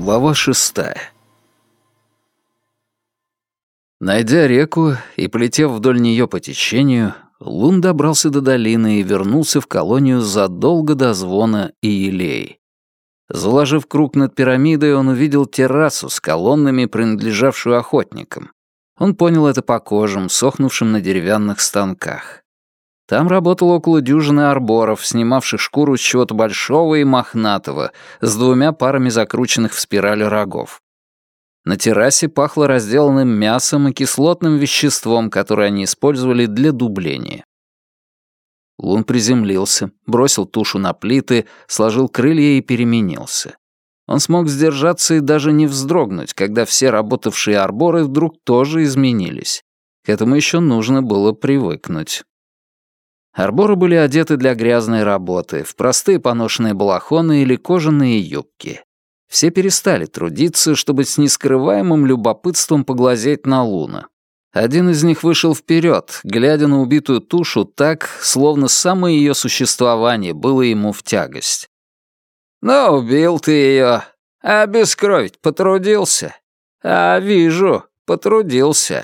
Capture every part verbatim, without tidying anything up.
Глава шестая. Найдя реку и полетев вдоль нее по течению, Лун добрался до долины и вернулся в колонию задолго до звона и елей. Заложив круг над пирамидой, он увидел террасу с колоннами, принадлежавшую охотникам. Он понял это по кожам, сохнувшим на деревянных станках. Там работало около дюжины арборов, снимавших шкуру с чего-то большого и мохнатого, с двумя парами закрученных в спирали рогов. На террасе пахло разделанным мясом и кислотным веществом, которое они использовали для дубления. Лун приземлился, бросил тушу на плиты, сложил крылья и переменился. Он смог сдержаться и даже не вздрогнуть, когда все работавшие арборы вдруг тоже изменились. К этому еще нужно было привыкнуть. Арборы были одеты для грязной работы, в простые поношенные балахоны или кожаные юбки. Все перестали трудиться, чтобы с нескрываемым любопытством поглазеть на Луна. Один из них вышел вперед, глядя на убитую тушу так, словно самое ее существование было ему в тягость. «Ну, убил ты ее, а обескровить потрудился? А, вижу, потрудился».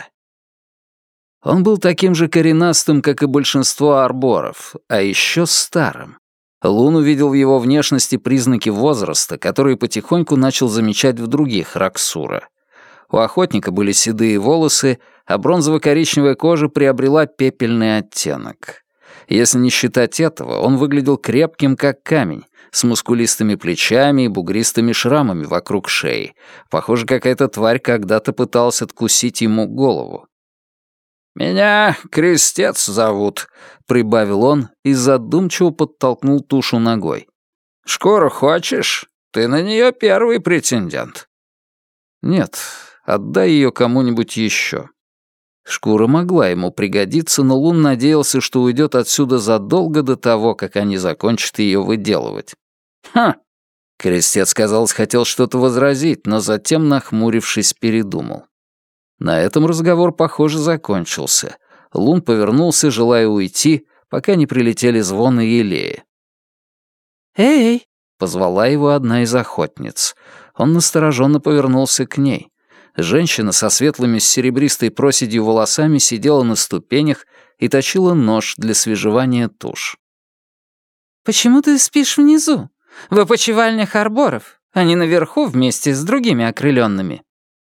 Он был таким же коренастым, как и большинство арборов, а еще старым. Лун увидел в его внешности признаки возраста, которые потихоньку начал замечать в других Раксура. У охотника были седые волосы, а бронзово-коричневая кожа приобрела пепельный оттенок. Если не считать этого, он выглядел крепким, как камень, с мускулистыми плечами и бугристыми шрамами вокруг шеи. Похоже, какая-то тварь когда-то пыталась откусить ему голову. «Меня Крестец зовут», — прибавил он и задумчиво подтолкнул тушу ногой. «Шкуру хочешь? Ты на нее первый претендент». «Нет, отдай ее кому-нибудь еще». Шкура могла ему пригодиться, но Лун надеялся, что уйдет отсюда задолго до того, как они закончат ее выделывать. «Хм!» — Крестец, казалось, хотел что-то возразить, но затем, нахмурившись, передумал. На этом разговор, похоже, закончился. Лун повернулся, желая уйти, пока не прилетели звон и елеи. «Эй!» — позвала его одна из охотниц. Он настороженно повернулся к ней. Женщина со светлыми с серебристой проседью волосами сидела на ступенях и точила нож для свежевания туш. «Почему ты спишь внизу? В опочивальнях арборов, а не наверху вместе с другими окрыленными?»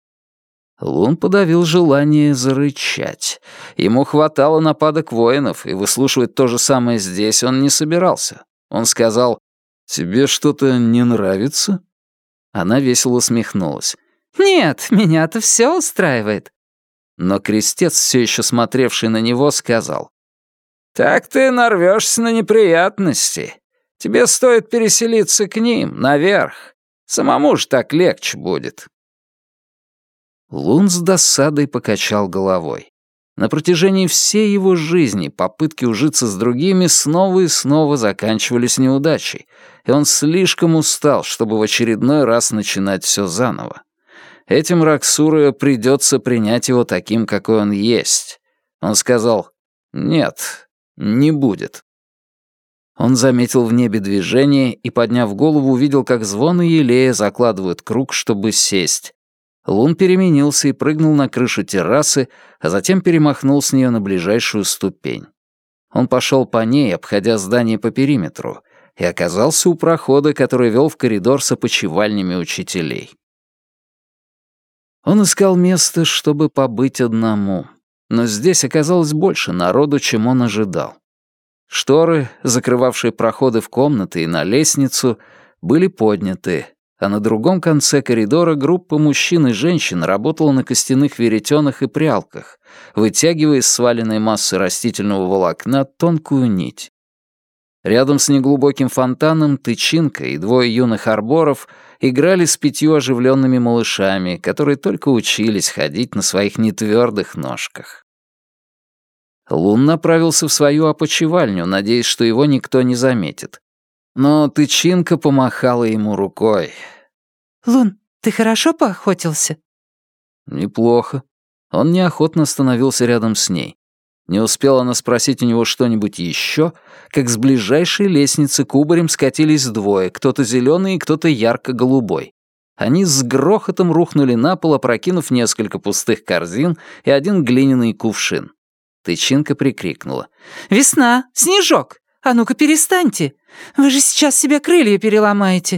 Лун подавил желание зарычать. Ему хватало нападок воинов, и выслушивать то же самое здесь он не собирался. Он сказал: «Тебе что-то не нравится?» Она весело усмехнулась. «Нет, меня-то все устраивает». Но Крестец, все еще смотревший на него, сказал: «Так ты нарвешься на неприятности. Тебе стоит переселиться к ним, наверх. Самому ж так легче будет». Лун с досадой покачал головой. На протяжении всей его жизни попытки ужиться с другими снова и снова заканчивались неудачей, и он слишком устал, чтобы в очередной раз начинать все заново. Этим Раксура придется принять его таким, какой он есть. Он сказал: «Нет, не будет». Он заметил в небе движение и, подняв голову, увидел, как звон и елея закладывают круг, чтобы сесть. Лун переменился и прыгнул на крышу террасы, а затем перемахнул с нее на ближайшую ступень. Он пошел по ней, обходя здание по периметру, и оказался у прохода, который вел в коридор с опочивальнями учителей. Он искал место, чтобы побыть одному, но здесь оказалось больше народу, чем он ожидал. Шторы, закрывавшие проходы в комнаты и на лестницу, были подняты, а на другом конце коридора группа мужчин и женщин работала на костяных веретенах и прялках, вытягивая из сваленной массы растительного волокна тонкую нить. Рядом с неглубоким фонтаном Тычинка и двое юных арборов играли с пятью оживленными малышами, которые только учились ходить на своих нетвердых ножках. Лун направился в свою опочивальню, надеясь, что его никто не заметит. Но Тычинка помахала ему рукой. «Лун, ты хорошо поохотился?» «Неплохо». Он неохотно остановился рядом с ней. Не успела она спросить у него что-нибудь еще, как с ближайшей лестницы кубарем скатились двое, кто-то зеленый и кто-то ярко-голубой. Они с грохотом рухнули на пол, опрокинув несколько пустых корзин и один глиняный кувшин. Тычинка прикрикнула. «Весна! Снежок! А ну-ка перестаньте! Вы же сейчас себе крылья переломаете!»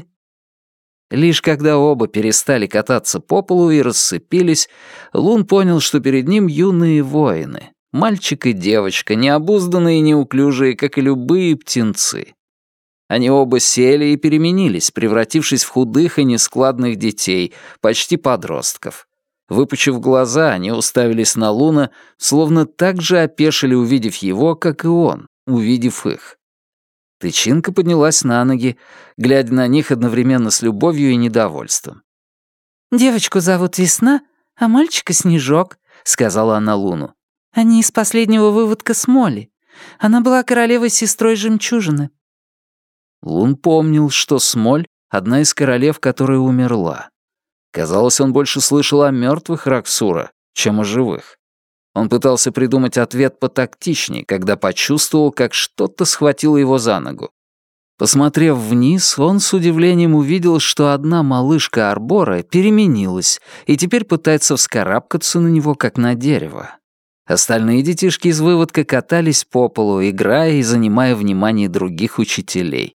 Лишь когда оба перестали кататься по полу и рассыпились, Лун понял, что перед ним юные воины. Мальчик и девочка, необузданные и неуклюжие, как и любые птенцы. Они оба сели и переменились, превратившись в худых и нескладных детей, почти подростков. Выпучив глаза, они уставились на Луна, словно так же опешили, увидев его, как и он, увидев их. Тычинка поднялась на ноги, глядя на них одновременно с любовью и недовольством. «Девочку зовут Весна, а мальчика Снежок», — сказала она Луну. «Они из последнего выводка с Молли. Она была королевой-сестрой Жемчужины». Лун помнил, что Смоль — одна из королев, которая умерла. Казалось, он больше слышал о мертвых Раксура, чем о живых. Он пытался придумать ответ потактичней, когда почувствовал, как что-то схватило его за ногу. Посмотрев вниз, он с удивлением увидел, что одна малышка Арбора переменилась и теперь пытается вскарабкаться на него, как на дерево. Остальные детишки из выводка катались по полу, играя и занимая внимание других учителей.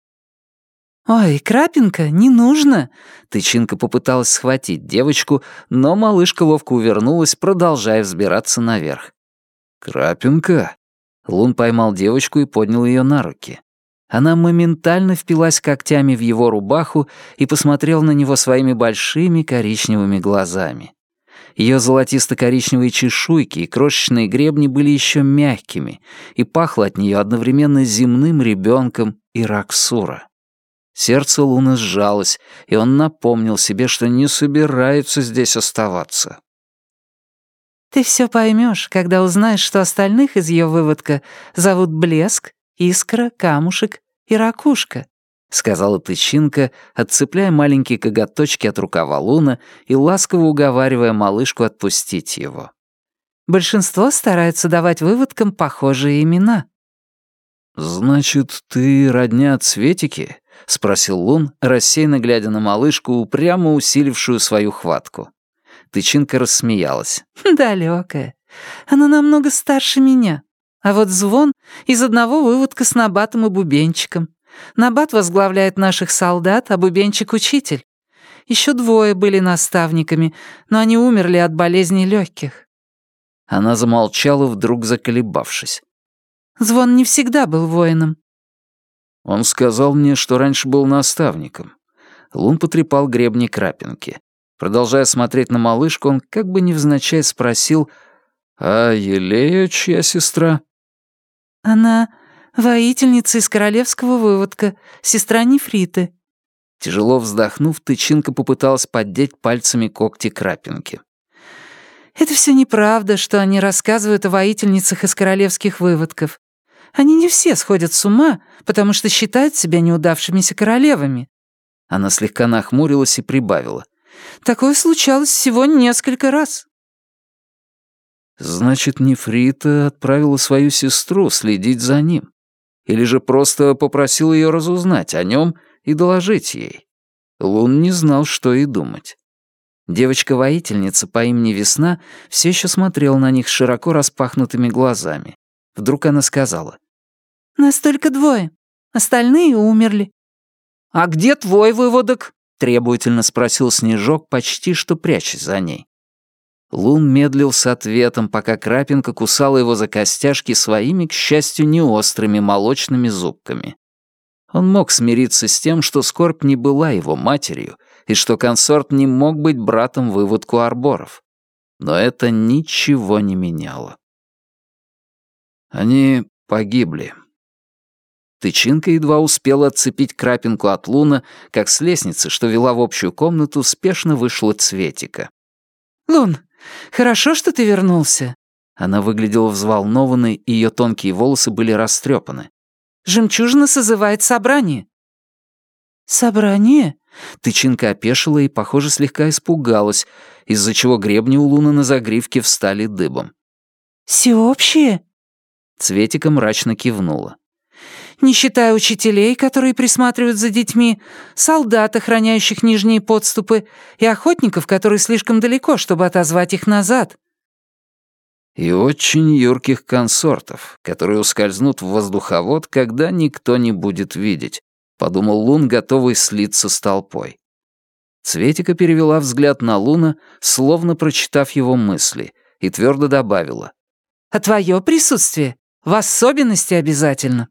«Ой, Крапинка, не нужно!» Тычинка попыталась схватить девочку, но малышка ловко увернулась, продолжая взбираться наверх. «Крапинка?» Лун поймал девочку и поднял ее на руки. Она моментально впилась когтями в его рубаху и посмотрела на него своими большими коричневыми глазами. Ее золотисто-коричневые чешуйки и крошечные гребни были еще мягкими, и пахло от нее одновременно земным ребенком и Раксура. Сердце Луны сжалось, и он напомнил себе, что не собирается здесь оставаться. «Ты все поймешь, когда узнаешь, что остальных из ее выводка зовут Блеск, Искра, Камушек и Ракушка», — сказала Тычинка, отцепляя маленькие коготочки от рукава Луна и ласково уговаривая малышку отпустить его. «Большинство стараются давать выводкам похожие имена». «Значит, ты родня Цветики?» — спросил Лун, рассеянно глядя на малышку, упрямо усилившую свою хватку. Тычинка рассмеялась. «Далёкая. Она намного старше меня. А вот Звон из одного выводка с Набатом и Бубенчиком. Набат возглавляет наших солдат, а Бубенчик — учитель. Еще двое были наставниками, но они умерли от болезней легких». Она замолчала, вдруг заколебавшись. «Звон не всегда был воином». Он сказал мне, что раньше был наставником. Лун потрепал гребни Крапинки. Продолжая смотреть на малышку, он как бы невзначай спросил, «А Елея чья сестра?» «Она воительница из королевского выводка, сестра Нефриты». Тяжело вздохнув, Тычинка попыталась поддеть пальцами когти Крапинки. «Это все неправда, что они рассказывают о воительницах из королевских выводков. Они не все сходят с ума, потому что считают себя неудавшимися королевами». Она слегка нахмурилась и прибавила. «Такое случалось всего несколько раз». «Значит, Нефрита отправила свою сестру следить за ним? Или же просто попросила ее разузнать о нем и доложить ей?» Лун не знал, что и думать. Девочка-воительница по имени Весна все еще смотрела на них широко распахнутыми глазами. Вдруг она сказала. «Нас только двое. Остальные умерли». «А где твой выводок?» — требовательно спросил Снежок, почти что прячась за ней. Лун медлил с ответом, пока Крапинка кусала его за костяшки своими, к счастью, неострыми молочными зубками. Он мог смириться с тем, что скорбь не была его матерью, и что консорт не мог быть братом выводку Арборов. Но это ничего не меняло. Они погибли. Тычинка едва успела отцепить Крапинку от Луна, как с лестницы, что вела в общую комнату, спешно вышла Цветика. «Лун, хорошо, что ты вернулся». Она выглядела взволнованной, и ее тонкие волосы были растрепаны. «Жемчужина созывает собрание». «Собрание?» Тычинка опешила и, похоже, слегка испугалась, из-за чего гребни у Луны на загривке встали дыбом. «Всеобщее?» Цветика мрачно кивнула. Не считая учителей, которые присматривают за детьми, солдат, охраняющих нижние подступы, и охотников, которые слишком далеко, чтобы отозвать их назад. И очень юрких консортов, которые ускользнут в воздуховод, когда никто не будет видеть, подумал Лун, готовый слиться с толпой. Цветика перевела взгляд на Луна, словно прочитав его мысли, и твердо добавила: «А твое присутствие в особенности обязательно».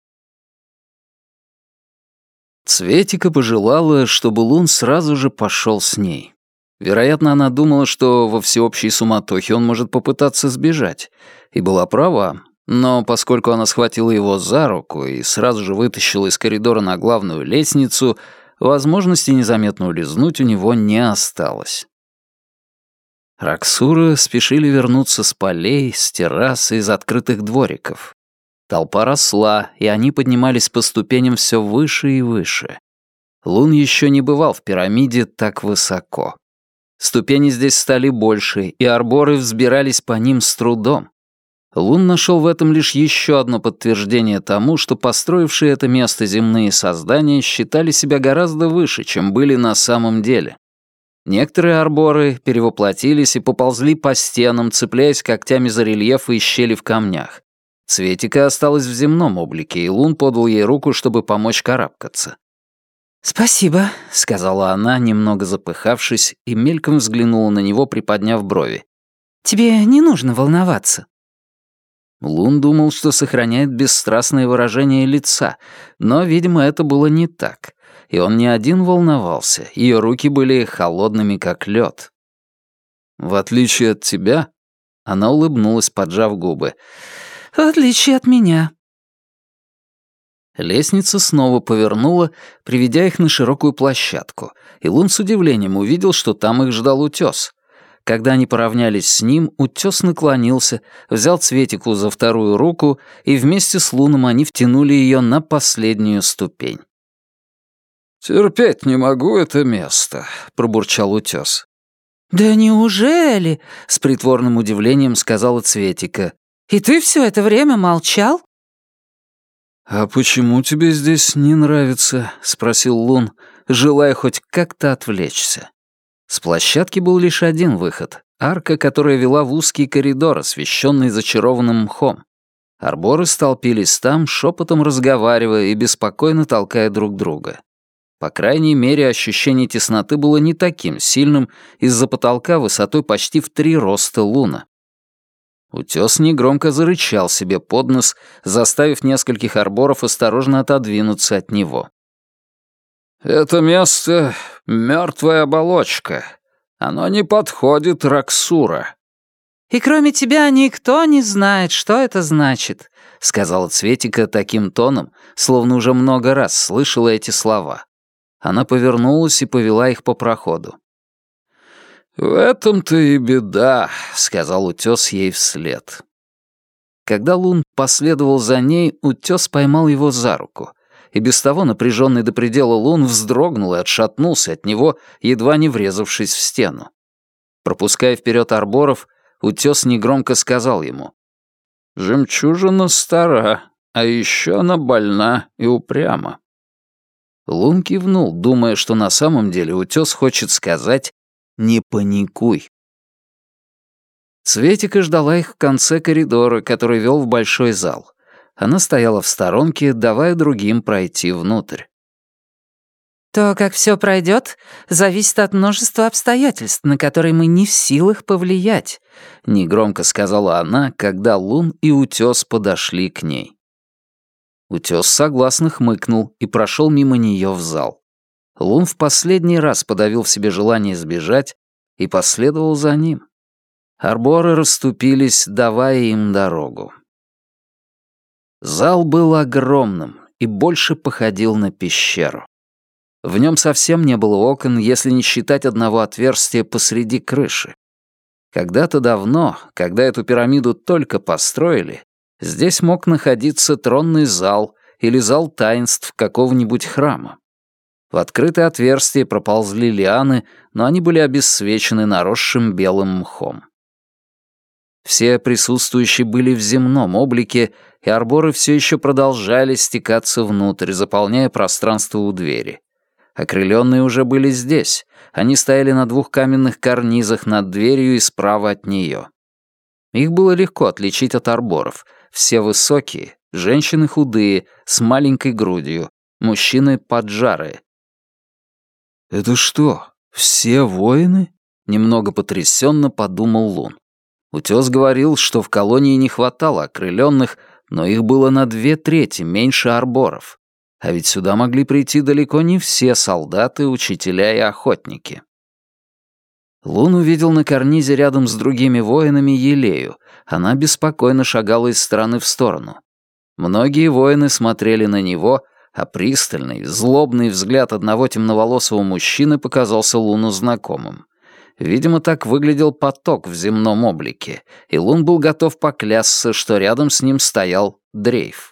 Цветика пожелала, чтобы Лун сразу же пошел с ней. Вероятно, она думала, что во всеобщей суматохе он может попытаться сбежать, и была права, но поскольку она схватила его за руку и сразу же вытащила из коридора на главную лестницу, возможности незаметно улизнуть у него не осталось. Раксуры спешили вернуться с полей, с террас и из открытых двориков. Толпа росла, и они поднимались по ступеням все выше и выше. Лун еще не бывал в пирамиде так высоко. Ступени здесь стали больше, и арборы взбирались по ним с трудом. Лун нашел в этом лишь еще одно подтверждение тому, что построившие это место земные создания считали себя гораздо выше, чем были на самом деле. Некоторые арборы перевоплотились и поползли по стенам, цепляясь когтями за рельефы и щели в камнях. Цветика осталась в земном облике, и Лун подал ей руку, чтобы помочь карабкаться. «Спасибо», — сказала она, немного запыхавшись, и мельком взглянула на него, приподняв брови. «Тебе не нужно волноваться». Лун думал, что сохраняет бесстрастное выражение лица, но, видимо, это было не так. И он не один волновался, ее руки были холодными, как лед. «В отличие от тебя», — она улыбнулась, поджав губы, — «В отличие от меня». Лестница снова повернула, приведя их на широкую площадку, и Лун с удивлением увидел, что там их ждал утес. Когда они поравнялись с ним, утес наклонился, взял Цветику за вторую руку, и вместе с Луном они втянули ее на последнюю ступень. «Терпеть не могу это место», — пробурчал утес. «Да неужели?» — с притворным удивлением сказала Цветика. «И ты все это время молчал?» «А почему тебе здесь не нравится?» — спросил Лун, желая хоть как-то отвлечься. С площадки был лишь один выход — арка, которая вела в узкий коридор, освещенный зачарованным мхом. Арборы столпились там, шепотом разговаривая и беспокойно толкая друг друга. По крайней мере, ощущение тесноты было не таким сильным из-за потолка высотой почти в три роста Луна. Утес негромко зарычал себе под нос, заставив нескольких арборов осторожно отодвинуться от него. «Это место — мертвая оболочка. Оно не подходит Раксура». «И кроме тебя никто не знает, что это значит», — сказала Цветика таким тоном, словно уже много раз слышала эти слова. Она повернулась и повела их по проходу. «В этом-то и беда», — сказал утес ей вслед. Когда Лун последовал за ней, утес поймал его за руку. И без того напряженный до предела Лун вздрогнул и отшатнулся от него, едва не врезавшись в стену. Пропуская вперед арборов, утес негромко сказал ему: «Жемчужина стара, а еще она больна и упряма». Лун кивнул, думая, что на самом деле утес хочет сказать: «Не паникуй». Цветика ждала их в конце коридора, который вел в большой зал. Она стояла в сторонке, давая другим пройти внутрь. «То, как все пройдет, зависит от множества обстоятельств, на которые мы не в силах повлиять», — негромко сказала она, когда Лун и утес подошли к ней. Утес согласно хмыкнул и прошел мимо нее в зал. Лун в последний раз подавил в себе желание сбежать и последовал за ним. Арборы расступились, давая им дорогу. Зал был огромным и больше походил на пещеру. В нем совсем не было окон, если не считать одного отверстия посреди крыши. Когда-то давно, когда эту пирамиду только построили, здесь мог находиться тронный зал или зал таинств какого-нибудь храма. В открытое отверстие проползли лианы, но они были обесцвечены наросшим белым мхом. Все присутствующие были в земном облике, и арборы все еще продолжали стекаться внутрь, заполняя пространство у двери. Окрыленные уже были здесь. Они стояли на двух каменных карнизах над дверью и справа от нее. Их было легко отличить от арборов. Все высокие, женщины худые, с маленькой грудью, мужчины поджарые. «Это что, все воины?» — немного потрясенно подумал Лун. Утес говорил, что в колонии не хватало окрыленных, но их было на две трети меньше арборов. А ведь сюда могли прийти далеко не все солдаты, учителя и охотники. Лун увидел на карнизе рядом с другими воинами Елею. Она беспокойно шагала из стороны в сторону. Многие воины смотрели на него, а пристальный, злобный взгляд одного темноволосого мужчины показался Луну знакомым. Видимо, так выглядел поток в земном облике, и Лун был готов поклясться, что рядом с ним стоял Дрейф.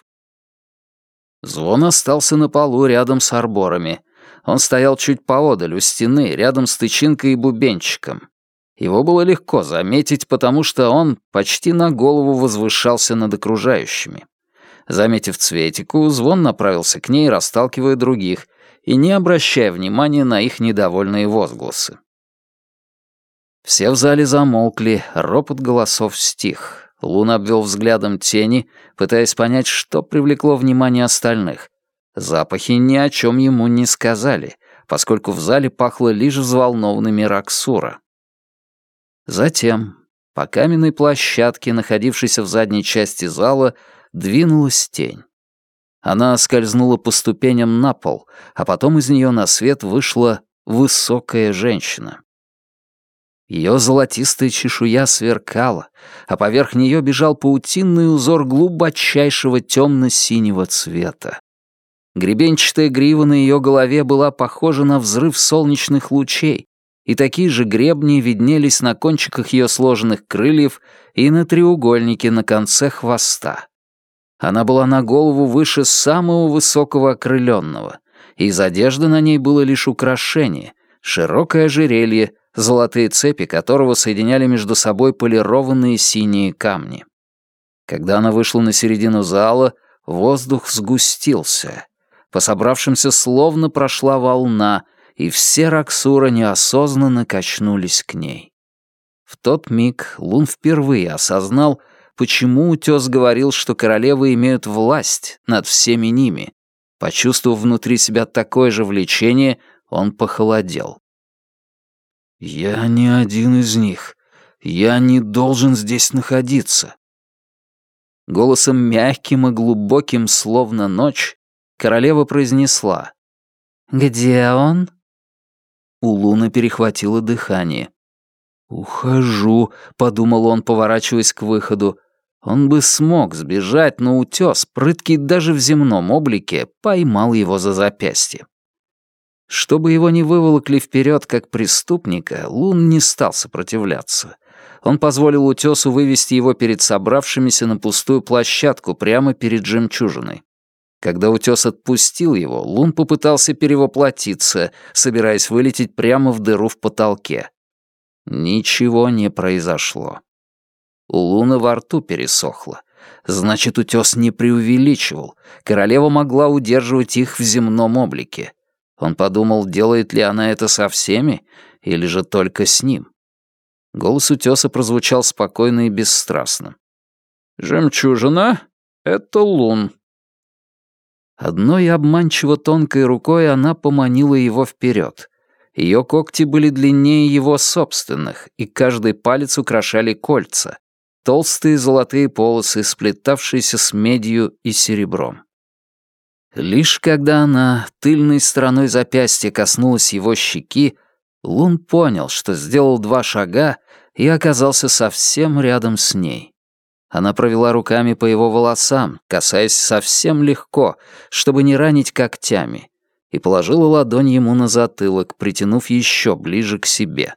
Звон остался на полу рядом с арборами. Он стоял чуть поодаль у стены, рядом с тычинкой и бубенчиком. Его было легко заметить, потому что он почти на голову возвышался над окружающими. Заметив Цветику, Звон направился к ней, расталкивая других, и не обращая внимания на их недовольные возгласы. Все в зале замолкли, ропот голосов стих. Лун обвел взглядом тени, пытаясь понять, что привлекло внимание остальных. Запахи ни о чем ему не сказали, поскольку в зале пахло лишь взволнованными Раксура. Затем по каменной площадке, находившейся в задней части зала, двинулась тень. Она скользнула по ступеням на пол, а потом из нее на свет вышла высокая женщина. Ее золотистая чешуя сверкала, а поверх нее бежал паутинный узор глубочайшего темно-синего цвета. Гребенчатая грива на ее голове была похожа на взрыв солнечных лучей, и такие же гребни виднелись на кончиках ее сложенных крыльев и на треугольнике на конце хвоста. Она была на голову выше самого высокого окрыленного, и из одежды на ней было лишь украшение, широкое ожерелье, золотые цепи которого соединяли между собой полированные синие камни. Когда она вышла на середину зала, воздух сгустился. По собравшимся словно прошла волна, и все Раксура неосознанно качнулись к ней. В тот миг Лун впервые осознал, почему Утес говорил, что королевы имеют власть над всеми ними. Почувствовав внутри себя такое же влечение, он похолодел. «Я не один из них. Я не должен здесь находиться». Голосом мягким и глубоким, словно ночь, королева произнесла: «Где он?» У Луны перехватило дыхание. «Ухожу», — подумал он, поворачиваясь к выходу. Он бы смог сбежать, но Утес, прыткий даже в земном облике, поймал его за запястье. Чтобы его не выволокли вперед как преступника, Лун не стал сопротивляться. Он позволил Утесу вывести его перед собравшимися на пустую площадку прямо перед жемчужиной. Когда Утес отпустил его, Лун попытался перевоплотиться, собираясь вылететь прямо в дыру в потолке. Ничего не произошло. У Луны во рту пересохло. Значит, Утес не преувеличивал. Королева могла удерживать их в земном облике. Он подумал, делает ли она это со всеми, или же только с ним. Голос Утеса прозвучал спокойно и бесстрастно. «Жемчужина — это Лун». Одной обманчиво тонкой рукой она поманила его вперед. Ее когти были длиннее его собственных, и каждый палец украшали кольца, толстые золотые полосы, сплетавшиеся с медью и серебром. Лишь когда она тыльной стороной запястья коснулась его щеки, Лун понял, что сделал два шага и оказался совсем рядом с ней. Она провела руками по его волосам, касаясь совсем легко, чтобы не ранить когтями, и положила ладонь ему на затылок, притянув еще ближе к себе.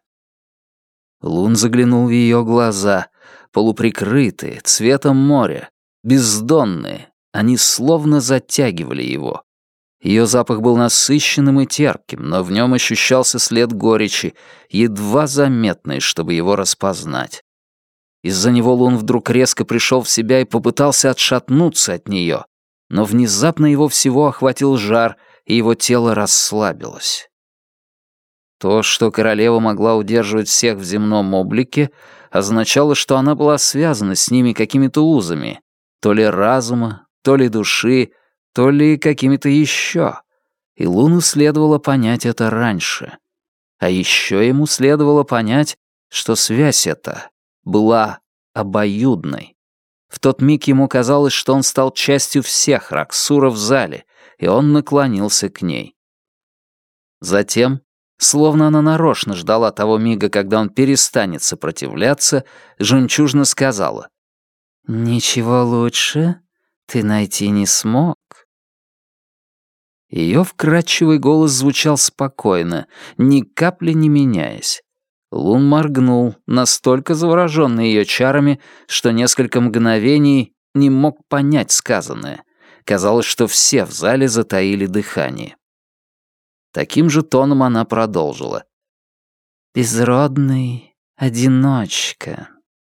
Лун заглянул в ее глаза, полуприкрытые, цветом моря, бездонные. Они словно затягивали его. Ее запах был насыщенным и терпким, но в нем ощущался след горечи, едва заметный, чтобы его распознать. Из-за него Лун вдруг резко пришел в себя и попытался отшатнуться от нее, но внезапно его всего охватил жар, и его тело расслабилось. То, что королева могла удерживать всех в земном облике, означало, что она была связана с ними какими-то узами, то ли разума, то ли души, то ли какими-то еще. И Луну следовало понять это раньше. А еще ему следовало понять, что связь эта была обоюдной. В тот миг ему казалось, что он стал частью всех Раксура в зале, и он наклонился к ней. Затем, словно она нарочно ждала того мига, когда он перестанет сопротивляться, жемчужно сказала: «Ничего лучше ты найти не смог». Ее вкрадчивый голос звучал спокойно, ни капли не меняясь. Лун моргнул, настолько завороженный ее чарами, что несколько мгновений не мог понять сказанное. Казалось, что все в зале затаили дыхание. Таким же тоном она продолжила. «Безродный одиночка».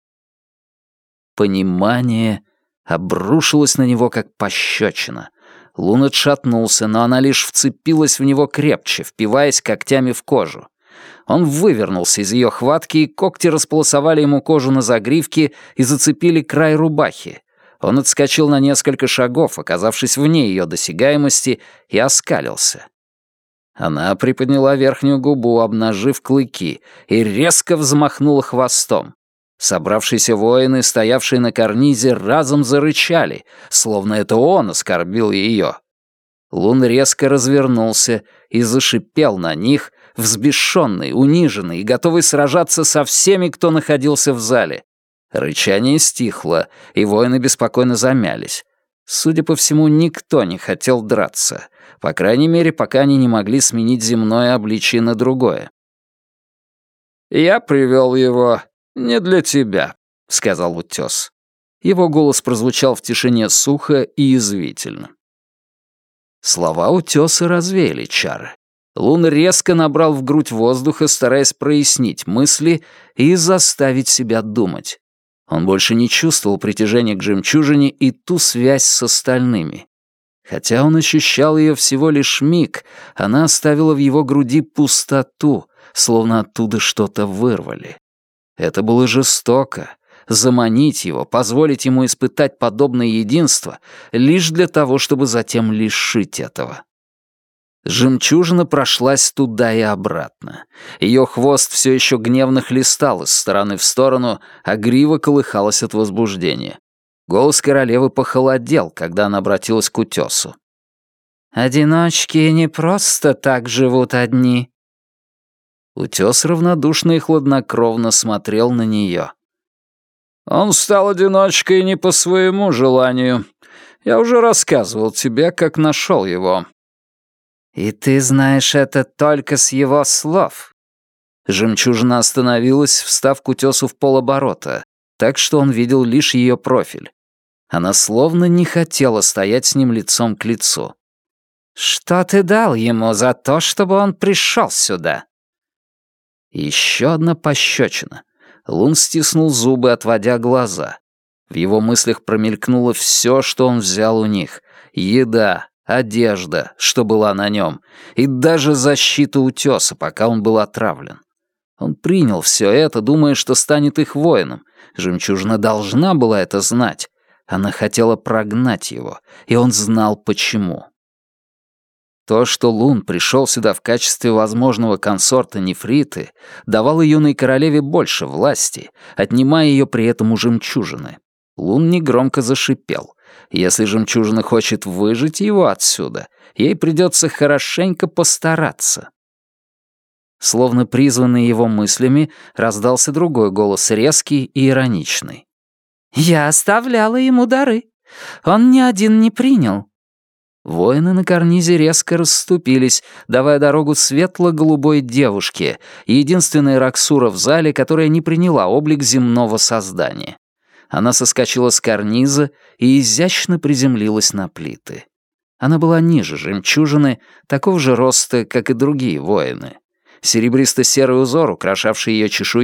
Понимание обрушилось на него, как пощечина. Лун отшатнулся, но она лишь вцепилась в него крепче, впиваясь когтями в кожу. Он вывернулся из ее хватки, и когти располосовали ему кожу на загривке и зацепили край рубахи. Он отскочил на несколько шагов, оказавшись вне ее досягаемости, и оскалился. Она приподняла верхнюю губу, обнажив клыки, и резко взмахнула хвостом. Собравшиеся воины, стоявшие на карнизе, разом зарычали, словно это он оскорбил ее. Лун резко развернулся и зашипел на них, взбешенный, униженный и готовый сражаться со всеми, кто находился в зале. Рычание стихло, и воины беспокойно замялись. Судя по всему, никто не хотел драться, по крайней мере, пока они не могли сменить земное обличие на другое. «Я привел его не для тебя», — сказал утес. Его голос прозвучал в тишине сухо и язвительно. Слова утеса развеяли чары. Лун резко набрал в грудь воздуха, стараясь прояснить мысли и заставить себя думать. Он больше не чувствовал притяжения к жемчужине и ту связь с остальными. Хотя он ощущал ее всего лишь миг, она оставила в его груди пустоту, словно оттуда что-то вырвали. Это было жестоко. Заманить его, позволить ему испытать подобное единство лишь для того, чтобы затем лишить этого. Жемчужина прошлась туда и обратно. Ее хвост все еще гневно хлестал из стороны в сторону, а грива колыхалась от возбуждения. Голос королевы похолодел, когда она обратилась к утесу. «Одиночки не просто так живут одни». Утес равнодушно и хладнокровно смотрел на нее. «Он стал одиночкой не по своему желанию. Я уже рассказывал тебе, как нашел его». «И ты знаешь это только с его слов». Жемчужина остановилась, встав к утесу в полоборота, так что он видел лишь ее профиль. Она словно не хотела стоять с ним лицом к лицу. «Что ты дал ему за то, чтобы он пришел сюда?» Еще одна пощечина. Лун стиснул зубы, отводя глаза. В его мыслях промелькнуло все, что он взял у них. Еда, одежда, что была на нем, и даже защита утеса, пока он был отравлен. Он принял все это, думая, что станет их воином. Жемчужина должна была это знать. Она хотела прогнать его, и он знал, почему. То, что Лун пришел сюда в качестве возможного консорта Нефриты, давало юной королеве больше власти, отнимая ее при этом у жемчужины. Лун негромко зашипел. Если жемчужина хочет выжить его отсюда, ей придется хорошенько постараться. Словно призванный его мыслями, раздался другой голос, резкий и ироничный. «Я оставляла ему дары. Он ни один не принял». Воины на карнизе резко расступились, давая дорогу светло-голубой девушке, единственной Раксура в зале, которая не приняла облик земного создания. Она соскочила с карниза и изящно приземлилась на плиты. Она была ниже жемчужины, такого же роста, как и другие воины. Серебристо-серый узор, украшавший ее чешую,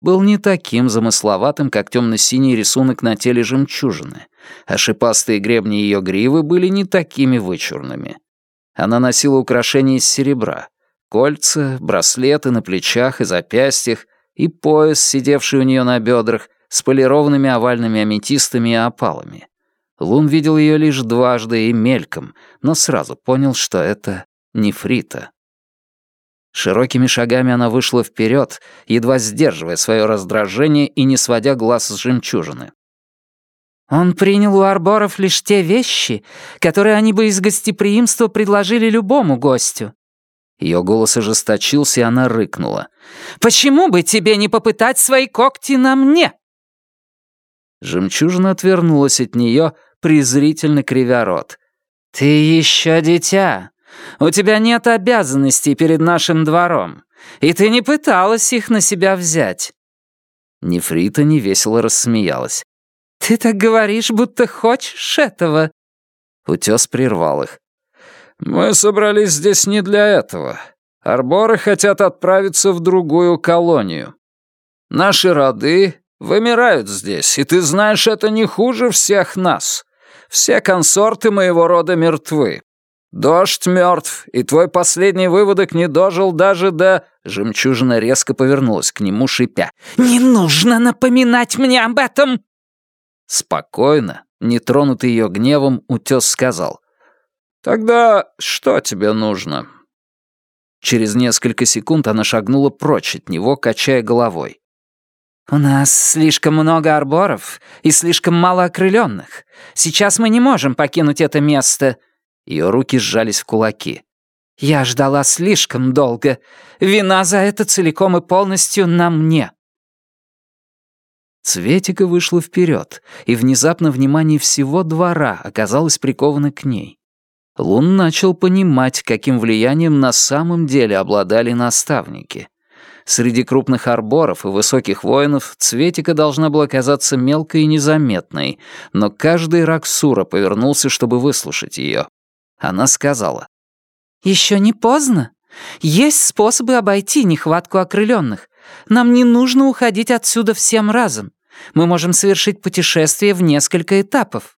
был не таким замысловатым, как темно-синий рисунок на теле жемчужины, а шипастые гребни ее гривы были не такими вычурными. Она носила украшения из серебра, кольца, браслеты на плечах и запястьях, и пояс, сидевший у нее на бедрах, с полированными овальными аметистами и опалами. Лун видел ее лишь дважды и мельком, но сразу понял, что это нефрита. Широкими шагами она вышла вперед, едва сдерживая свое раздражение и не сводя глаз с жемчужины. «Он принял у арборов лишь те вещи, которые они бы из гостеприимства предложили любому гостю». Ее голос ожесточился, и она рыкнула. «Почему бы тебе не попытать свои когти на мне?» Жемчужина отвернулась от нее, презрительно кривя рот. «Ты еще дитя. У тебя нет обязанностей перед нашим двором, и ты не пыталась их на себя взять». Нефрита невесело рассмеялась. «Ты так говоришь, будто хочешь этого». Утес прервал их. «Мы собрались здесь не для этого. Арборы хотят отправиться в другую колонию. Наши роды вымирают здесь, и ты знаешь, это не хуже всех нас. Все консорты моего рода мертвы. Дождь мертв, и твой последний выводок не дожил даже до...» Жемчужина резко повернулась к нему, шипя. «Не нужно напоминать мне об этом!» Спокойно, не тронутый ее гневом, утес сказал. «Тогда что тебе нужно?» Через несколько секунд она шагнула прочь от него, качая головой. «У нас слишком много арборов и слишком мало окрыленных. Сейчас мы не можем покинуть это место». Ее руки сжались в кулаки. «Я ждала слишком долго. Вина за это целиком и полностью на мне». Цветика вышла вперед, и внезапно внимание всего двора оказалось приковано к ней. Лун начал понимать, каким влиянием на самом деле обладали наставники. Среди крупных арборов и высоких воинов Цветика должна была казаться мелкой и незаметной, но каждый Раксура повернулся, чтобы выслушать ее. Она сказала. «Еще не поздно. Есть способы обойти нехватку окрыленных. Нам не нужно уходить отсюда всем разом. Мы можем совершить путешествие в несколько этапов».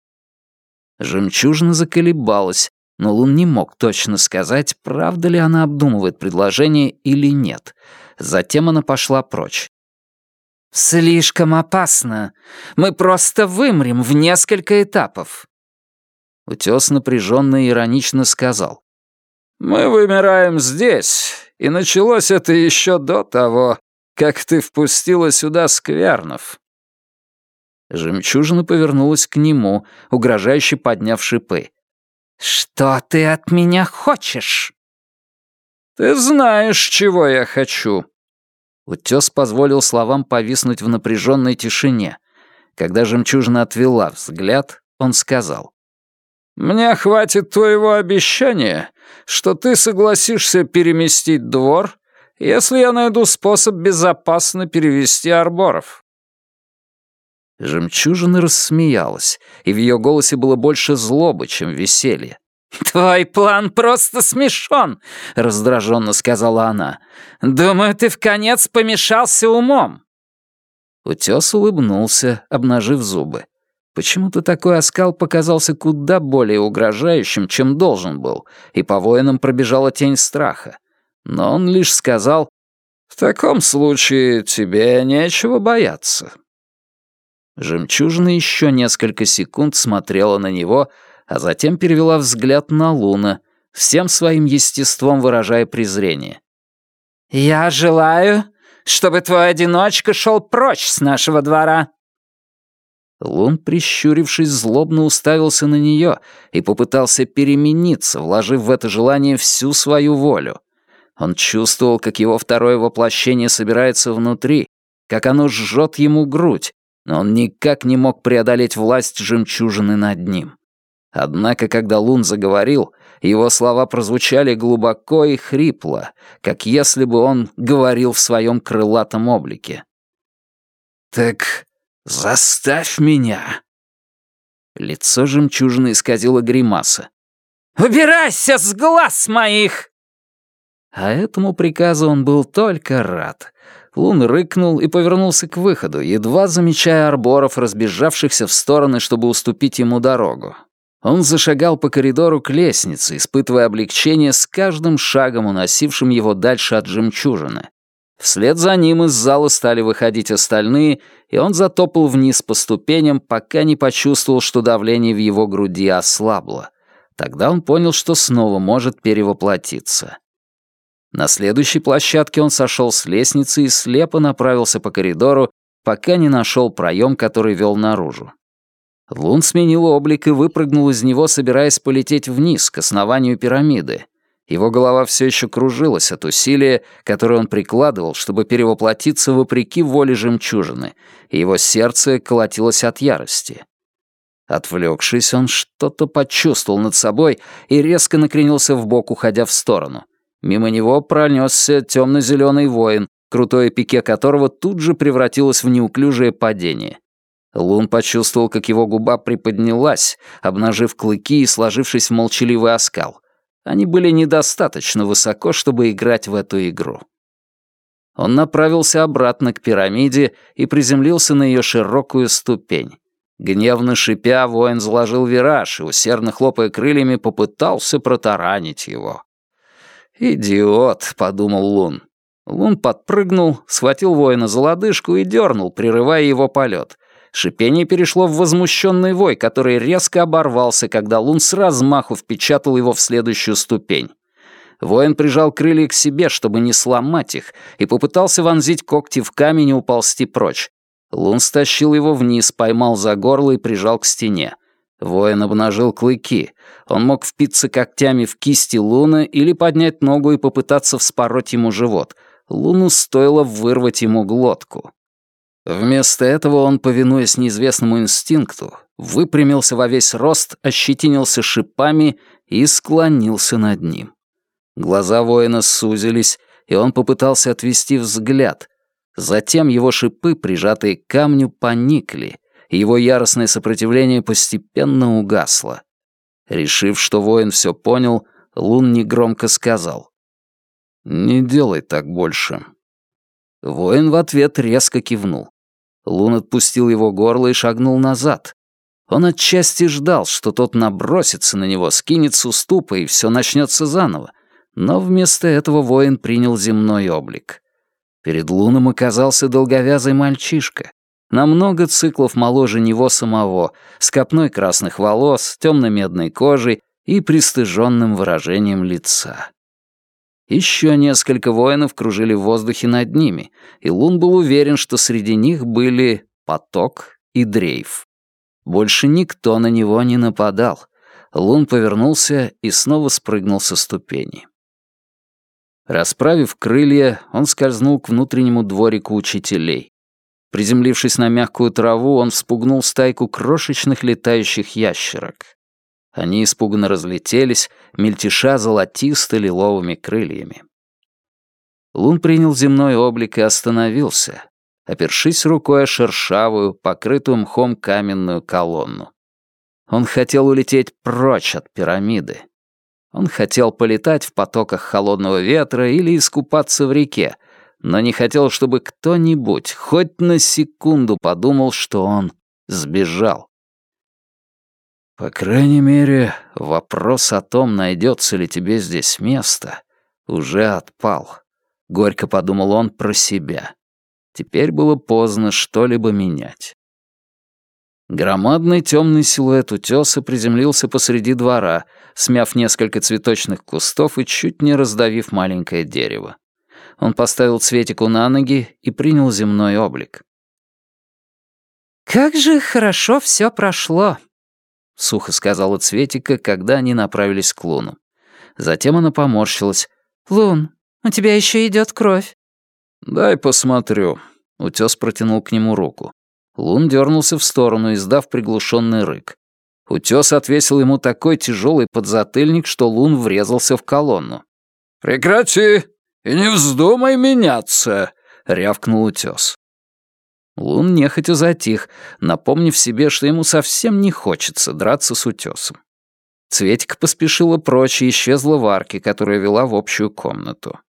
Жемчужина заколебалась, но Лун не мог точно сказать, правда ли она обдумывает предложение или нет. Затем она пошла прочь. «Слишком опасно. Мы просто вымрем в несколько этапов». Утес напряженно и иронично сказал. «Мы вымираем здесь, и началось это еще до того, как ты впустила сюда сквернов». Жемчужина повернулась к нему, угрожающе подняв шипы. «Что ты от меня хочешь?» «Ты знаешь, чего я хочу». Утес позволил словам повиснуть в напряженной тишине. Когда жемчужина отвела взгляд, он сказал. «Мне хватит твоего обещания, что ты согласишься переместить двор, если я найду способ безопасно перевести арборов». Жемчужина рассмеялась, и в ее голосе было больше злобы, чем веселья. «Твой план просто смешон», — раздраженно сказала она. «Думаю, ты вконец помешался умом». Утес улыбнулся, обнажив зубы. Почему-то такой оскал показался куда более угрожающим, чем должен был, и по воинам пробежала тень страха. Но он лишь сказал, «В таком случае тебе нечего бояться». Жемчужина еще несколько секунд смотрела на него, а затем перевела взгляд на Луна, всем своим естеством выражая презрение. «Я желаю, чтобы твой одиночка шел прочь с нашего двора». Лун, прищурившись, злобно уставился на нее и попытался перемениться, вложив в это желание всю свою волю. Он чувствовал, как его второе воплощение собирается внутри, как оно жжет ему грудь, но он никак не мог преодолеть власть жемчужины над ним. Однако, когда Лун заговорил, его слова прозвучали глубоко и хрипло, как если бы он говорил в своем крылатом облике. «Так заставь меня!» Лицо жемчужины исказило гримаса. «Убирайся с глаз моих!» А этому приказу он был только рад. Лун рыкнул и повернулся к выходу, едва замечая арборов, разбежавшихся в стороны, чтобы уступить ему дорогу. Он зашагал по коридору к лестнице, испытывая облегчение с каждым шагом, уносившим его дальше от жемчужины. Вслед за ним из зала стали выходить остальные, и он затопал вниз по ступеням, пока не почувствовал, что давление в его груди ослабло. Тогда он понял, что снова может перевоплотиться. На следующей площадке он сошел с лестницы и слепо направился по коридору, пока не нашел проем, который вел наружу. Лун сменил облик и выпрыгнул из него, собираясь полететь вниз, к основанию пирамиды. Его голова все еще кружилась от усилия, которое он прикладывал, чтобы перевоплотиться вопреки воле жемчужины, и его сердце колотилось от ярости. Отвлекшись, он что-то почувствовал над собой и резко накренился вбок, уходя в сторону. Мимо него пронесся темно-зеленый воин, крутое пике которого тут же превратилось в неуклюжее падение. Лун почувствовал, как его губа приподнялась, обнажив клыки и сложившись в молчаливый оскал. Они были недостаточно высоко, чтобы играть в эту игру. Он направился обратно к пирамиде и приземлился на ее широкую ступень. Гневно шипя, воин заложил вираж и, усердно хлопая крыльями, попытался протаранить его. «Идиот», — подумал Лун. Лун подпрыгнул, схватил воина за лодыжку и дернул, прерывая его полет. Шипение перешло в возмущенный вой, который резко оборвался, когда Лун с размаху впечатал его в следующую ступень. Воин прижал крылья к себе, чтобы не сломать их, и попытался вонзить когти в камень и уползти прочь. Лун стащил его вниз, поймал за горло и прижал к стене. Воин обнажил клыки. Он мог впиться когтями в кисти Луна или поднять ногу и попытаться вспороть ему живот. Луну стоило вырвать ему глотку. Вместо этого он, повинуясь неизвестному инстинкту, выпрямился во весь рост, ощетинился шипами и склонился над ним. Глаза воина сузились, и он попытался отвести взгляд. Затем его шипы, прижатые к камню, поникли, и его яростное сопротивление постепенно угасло. Решив, что воин все понял, Лун негромко сказал: «Не делай так больше». Воин в ответ резко кивнул. Лун отпустил его горло и шагнул назад. Он отчасти ждал, что тот набросится на него, скинет с уступа, и все начнется заново. Но вместо этого воин принял земной облик. Перед Луном оказался долговязый мальчишка, на много циклов моложе него самого, с копной красных волос, темно-медной кожей и пристыженным выражением лица. Еще несколько воинов кружили в воздухе над ними, и Лун был уверен, что среди них были Поток и Дрейф. Больше никто на него не нападал. Лун повернулся и снова спрыгнул со ступени. Расправив крылья, он скользнул к внутреннему дворику учителей. Приземлившись на мягкую траву, он вспугнул стайку крошечных летающих ящерок. Они испуганно разлетелись, мельтеша золотисто-лиловыми крыльями. Лун принял земной облик и остановился, опершись рукой о шершавую, покрытую мхом каменную колонну. Он хотел улететь прочь от пирамиды. Он хотел полетать в потоках холодного ветра или искупаться в реке, но не хотел, чтобы кто-нибудь хоть на секунду подумал, что он сбежал. По крайней мере, вопрос о том, найдется ли тебе здесь место, уже отпал. Горько подумал он про себя. Теперь было поздно что-либо менять. Громадный темный силуэт утеса приземлился посреди двора, смяв несколько цветочных кустов и чуть не раздавив маленькое дерево. Он поставил Цветику на ноги и принял земной облик. «Как же хорошо все прошло!» — сухо сказала Цветика, когда они направились к Луну. Затем она поморщилась. «Лун, у тебя еще идет кровь». «Дай посмотрю». Утес протянул к нему руку. Лун дернулся в сторону, издав приглушенный рык. Утес отвесил ему такой тяжелый подзатыльник, что Лун врезался в колонну. «Прекрати и не вздумай меняться!» — рявкнул утес. Лун нехотя затих, напомнив себе, что ему совсем не хочется драться с утесом. Цветик поспешила прочь и исчезла в арке, которая вела в общую комнату.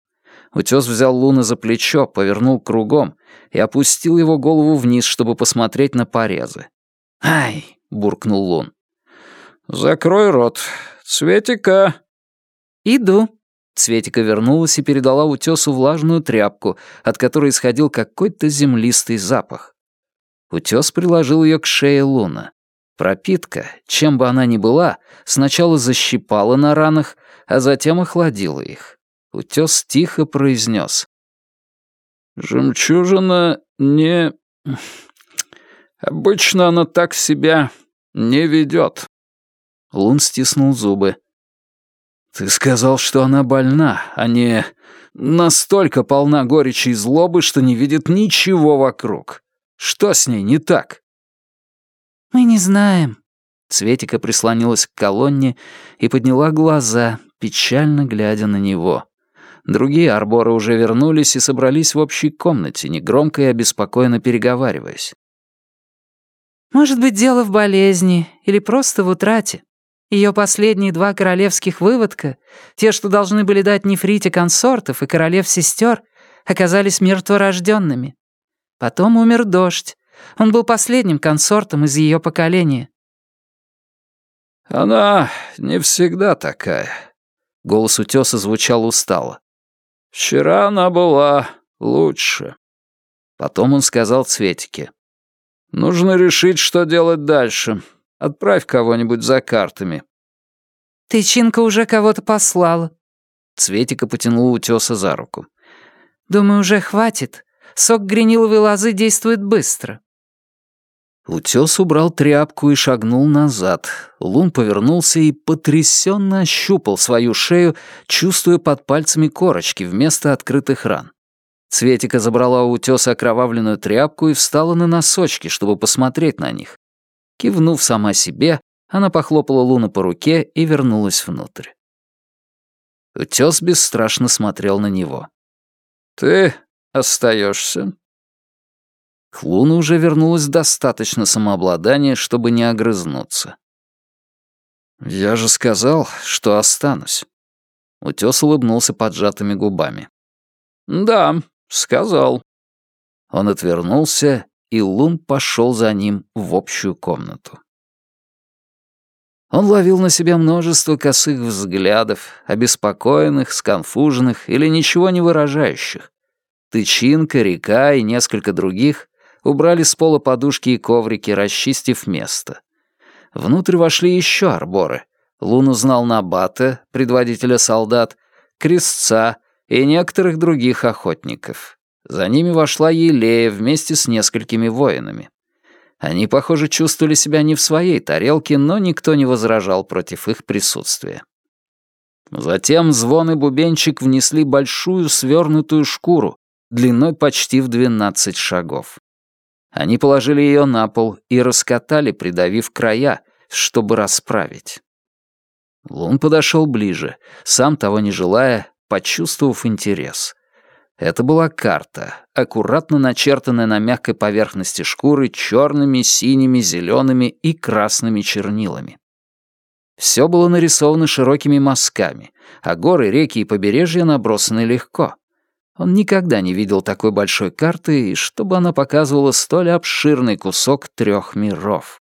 Утёс взял Луна за плечо, повернул кругом и опустил его голову вниз, чтобы посмотреть на порезы. «Ай!» — буркнул Лун. «Закрой рот. Светика!» «Иду». Светика вернулась и передала Утёсу влажную тряпку, от которой исходил какой-то землистый запах. Утёс приложил её к шее Луна. Пропитка, чем бы она ни была, сначала защипала на ранах, а затем охладила их. Утёс тихо произнес: «Жемчужина не... Обычно она так себя не ведёт». Лун стиснул зубы. «Ты сказал, что она больна, а не настолько полна горечи и злобы, что не видит ничего вокруг. Что с ней не так?» «Мы не знаем». Светика прислонилась к колонне и подняла глаза, печально глядя на него. Другие арборы уже вернулись и собрались в общей комнате, негромко и обеспокоенно переговариваясь. «Может быть, дело в болезни или просто в утрате. Ее последние два королевских выводка, те, что должны были дать Нефрите консортов и королев-сестер, оказались мертворожденными. Потом умер Дождь. Он был последним консортом из ее поколения». «Она не всегда такая». Голос Утёса звучал устало. «Вчера она была лучше». Потом он сказал Цветике: «Нужно решить, что делать дальше. Отправь кого-нибудь за картами». «Тычинка уже кого-то послала». Цветика потянула Утёса за руку. «Думаю, уже хватит. Сок грениловой лозы действует быстро». Утёс убрал тряпку и шагнул назад. Лун повернулся и потрясенно ощупал свою шею, чувствуя под пальцами корочки вместо открытых ран. Цветика забрала у Утёса окровавленную тряпку и встала на носочки, чтобы посмотреть на них. Кивнув сама себе, она похлопала Луна по руке и вернулась внутрь. Утёс бесстрашно смотрел на него. «Ты остаешься?» К Луну уже вернулось достаточно самообладания, чтобы не огрызнуться. «Я же сказал, что останусь». Утёс улыбнулся поджатыми губами. «Да, сказал». Он отвернулся, и Лун пошёл за ним в общую комнату. Он ловил на себя множество косых взглядов, обеспокоенных, сконфуженных или ничего не выражающих. Тычинка, Река и несколько других убрали с пола подушки и коврики, расчистив место. Внутрь вошли еще арборы. Лун узнал Набата, предводителя солдат, Крестца и некоторых других охотников. За ними вошла Елея вместе с несколькими воинами. Они, похоже, чувствовали себя не в своей тарелке, но никто не возражал против их присутствия. Затем Звон и Бубенчик внесли большую свернутую шкуру, длиной почти в двенадцать шагов. Они положили ее на пол и раскатали, придавив края, чтобы расправить. Лун подошел ближе, сам того не желая, почувствовав интерес. Это была карта, аккуратно начертанная на мягкой поверхности шкуры черными, синими, зелеными и красными чернилами. Все было нарисовано широкими мазками, а горы, реки и побережья набросаны легко. Он никогда не видел такой большой карты, и чтобы она показывала столь обширный кусок трех миров.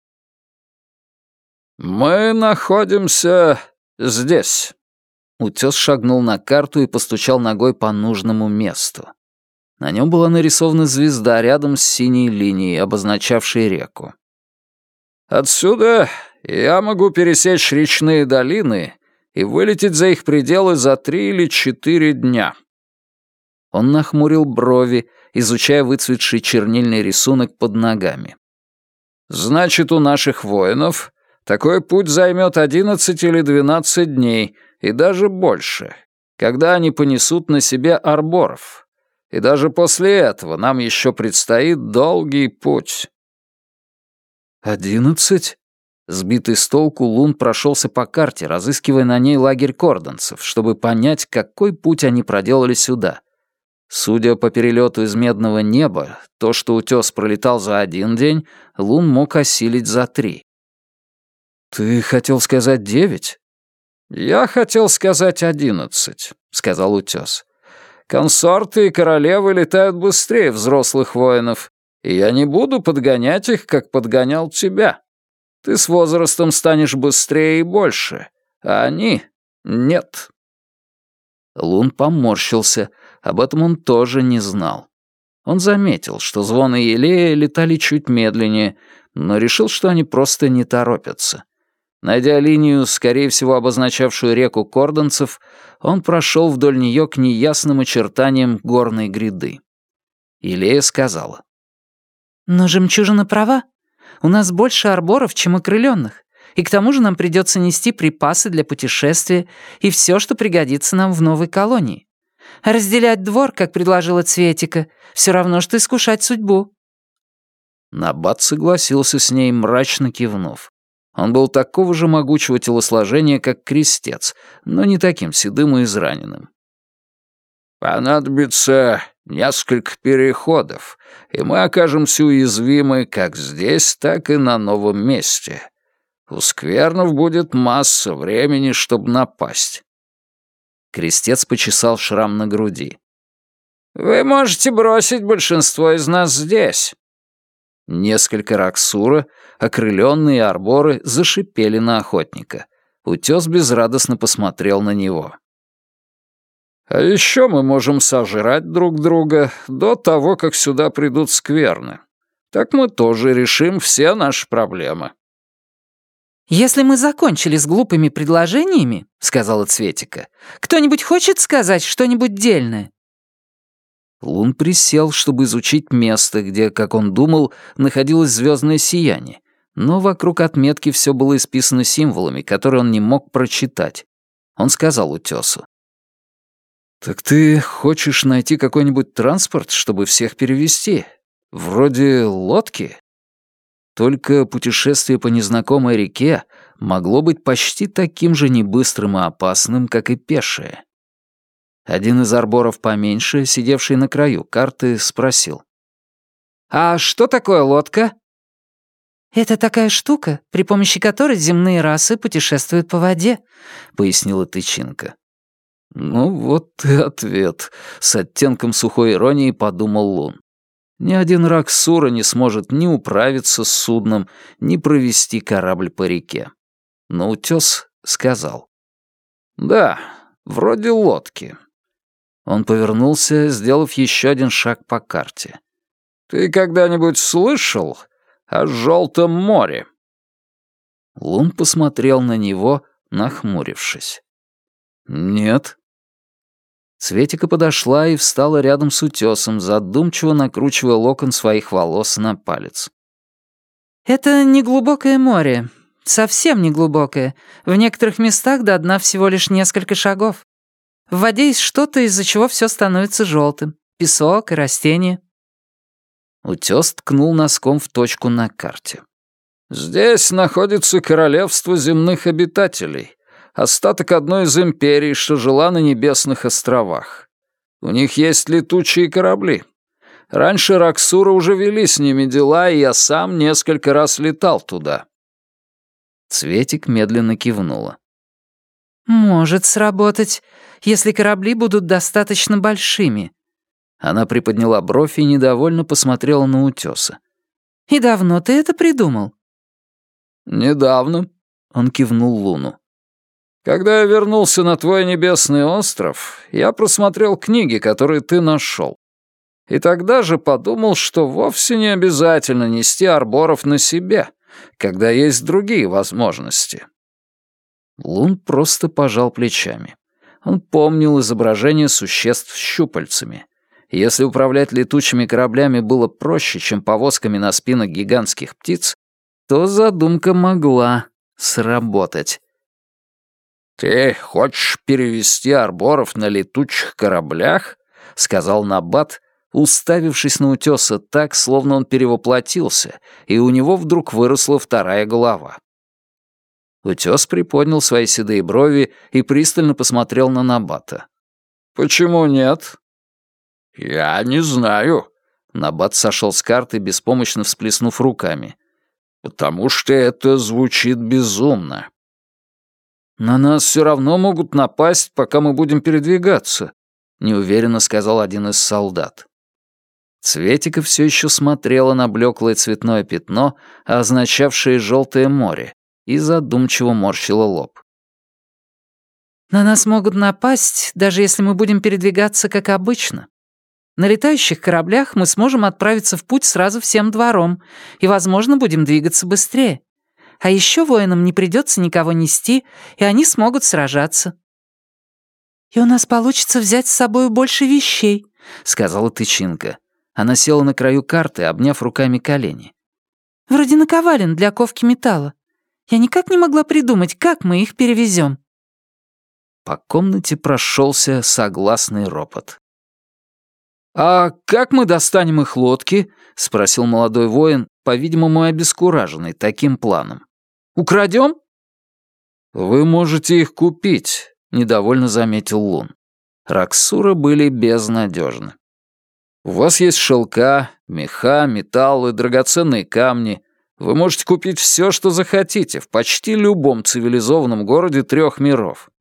«Мы находимся здесь». Утёс шагнул на карту и постучал ногой по нужному месту. На нем была нарисована звезда рядом с синей линией, обозначавшей реку. «Отсюда я могу пересечь речные долины и вылететь за их пределы за три или четыре дня». Он нахмурил брови, изучая выцветший чернильный рисунок под ногами. «Значит, у наших воинов такой путь займет одиннадцать или двенадцать дней, и даже больше, когда они понесут на себе арборов. И даже после этого нам еще предстоит долгий путь». «Одиннадцать?» Сбитый с толку, Лун прошелся по карте, разыскивая на ней лагерь кордонцев, чтобы понять, какой путь они проделали сюда. Судя по перелету из медного неба, то, что Утёс пролетал за один день, Лун мог осилить за три. «Ты хотел сказать девять?» «Я хотел сказать одиннадцать», — сказал Утёс. Консорты и королевы летают быстрее взрослых воинов, и я не буду подгонять их, как подгонял тебя. Ты с возрастом станешь быстрее и больше, а они — нет». Лун поморщился, об этом он тоже не знал. Он заметил, что звон и елея летали чуть медленнее, но решил, что они просто не торопятся. Найдя линию, скорее всего, обозначавшую реку Кордонцев, он прошел вдоль нее к неясным очертаниям горной гряды. Илея сказала: «Но жемчужина права. У нас больше арборов, чем окрылённых, и к тому же нам придется нести припасы для путешествия и все, что пригодится нам в новой колонии. А разделять двор, как предложила Цветика, все равно, что искушать судьбу». Набат согласился с ней, мрачно кивнув. Он был такого же могучего телосложения, как крестец, но не таким седым и израненным. «Понадобится несколько переходов, и мы окажемся уязвимы как здесь, так и на новом месте. У сквернов будет масса времени, чтобы напасть». Крестец почесал шрам на груди. «Вы можете бросить большинство из нас здесь». Несколько раксура, окрылённые арборы, зашипели на охотника. Утёс безрадостно посмотрел на него. «А ещё мы можем сожрать друг друга до того, как сюда придут скверны. Так мы тоже решим все наши проблемы». «Если мы закончили с глупыми предложениями, — сказала Цветика, — кто-нибудь хочет сказать что-нибудь дельное?» Лун присел, чтобы изучить место, где, как он думал, находилось звездное сияние, но вокруг отметки все было исписано символами, которые он не мог прочитать. Он сказал утесу: «Так ты хочешь найти какой-нибудь транспорт, чтобы всех перевезти? Вроде лодки?» Только путешествие по незнакомой реке могло быть почти таким же небыстрым и опасным, как и пешее. Один из арборов поменьше, сидевший на краю карты, спросил: «А что такое лодка?» «Это такая штука, при помощи которой земные расы путешествуют по воде», — пояснила Тычинка. «Ну вот и ответ», — с оттенком сухой иронии подумал Лун. «Ни один раксура не сможет ни управиться с судном, ни провести корабль по реке». Но утёс сказал: «Да, вроде лодки». Он повернулся, сделав еще один шаг по карте. «Ты когда-нибудь слышал о Желтом море?» Лун посмотрел на него, нахмурившись. «Нет». Цветика подошла и встала рядом с утесом, задумчиво накручивая локон своих волос на палец. «Это неглубокое море, совсем неглубокое. В некоторых местах до дна всего лишь несколько шагов. В воде есть что-то, из-за чего все становится желтым. Песок и растения». Утес ткнул носком в точку на карте. «Здесь находится королевство земных обитателей, остаток одной из империй, что жила на Небесных островах. У них есть летучие корабли. Раньше Раксура уже вели с ними дела, и я сам несколько раз летал туда». Цветик медленно кивнула. «Может сработать, если корабли будут достаточно большими». Она приподняла бровь и недовольно посмотрела на утёса. «И давно ты это придумал?» «Недавно», — он кивнул Луну. «Когда я вернулся на твой небесный остров, я просмотрел книги, которые ты нашел. И тогда же подумал, что вовсе не обязательно нести арборов на себе, когда есть другие возможности». Лун просто пожал плечами. Он помнил изображение существ с щупальцами. Если управлять летучими кораблями было проще, чем повозками на спинах гигантских птиц, то задумка могла сработать. «Ты хочешь перевести арборов на летучих кораблях?» — сказал Набат, уставившись на утёса так, словно он перевоплотился, и у него вдруг выросла вторая голова. Утёс приподнял свои седые брови и пристально посмотрел на Набата. «Почему нет?» «Я не знаю». Набат сошел с карты, беспомощно всплеснув руками. «Потому что это звучит безумно». «На нас все равно могут напасть, пока мы будем передвигаться. — неуверенно сказал один из солдат. Цветика все еще смотрела на блеклое цветное пятно, означавшее желтое море, и задумчиво морщила лоб. «На нас могут напасть, даже если мы будем передвигаться как обычно. На летающих кораблях мы сможем отправиться в путь сразу всем двором и, возможно, будем двигаться быстрее. А еще воинам не придется никого нести, и они смогут сражаться». «И у нас получится взять с собой больше вещей», — сказала Тычинка. Она села на краю карты, обняв руками колени. «Вроде наковален для ковки металла. Я никак не могла придумать, как мы их перевезем». По комнате прошелся согласный ропот. «А как мы достанем их лодки?» — спросил молодой воин, по-видимому, обескураженный таким планом. «Украдем?» «Вы можете их купить», — недовольно заметил Лун. Раксура были безнадежны. «У вас есть шелка, меха, металлы, драгоценные камни. Вы можете купить все, что захотите, в почти любом цивилизованном городе трех миров».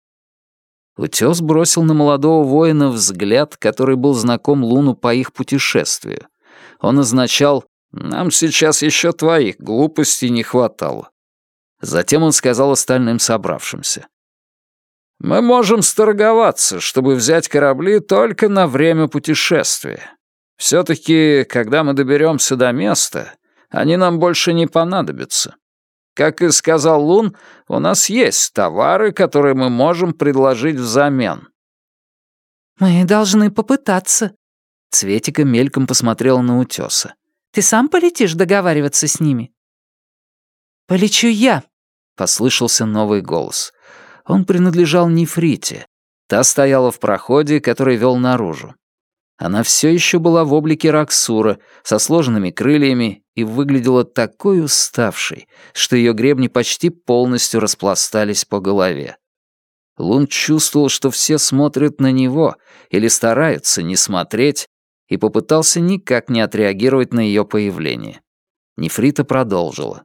Утес бросил на молодого воина взгляд, который был знаком Луну по их путешествию. Он означал «нам сейчас еще твоих глупостей не хватало». Затем он сказал остальным собравшимся. «Мы можем сторговаться, чтобы взять корабли только на время путешествия. Все-таки, когда мы доберемся до места, они нам больше не понадобятся. Как и сказал Лун, у нас есть товары, которые мы можем предложить взамен». «Мы должны попытаться». Цветика мельком посмотрела на Утёса. «Ты сам полетишь договариваться с ними?» «Полечу я», — послышался новый голос. Он принадлежал Нефрите. Та стояла в проходе, который вел наружу. Она все еще была в облике Раксура, со сложенными крыльями, и выглядела такой уставшей, что ее гребни почти полностью распластались по голове. Лун чувствовал, что все смотрят на него или стараются не смотреть, и попытался никак не отреагировать на ее появление. Нефрита продолжила.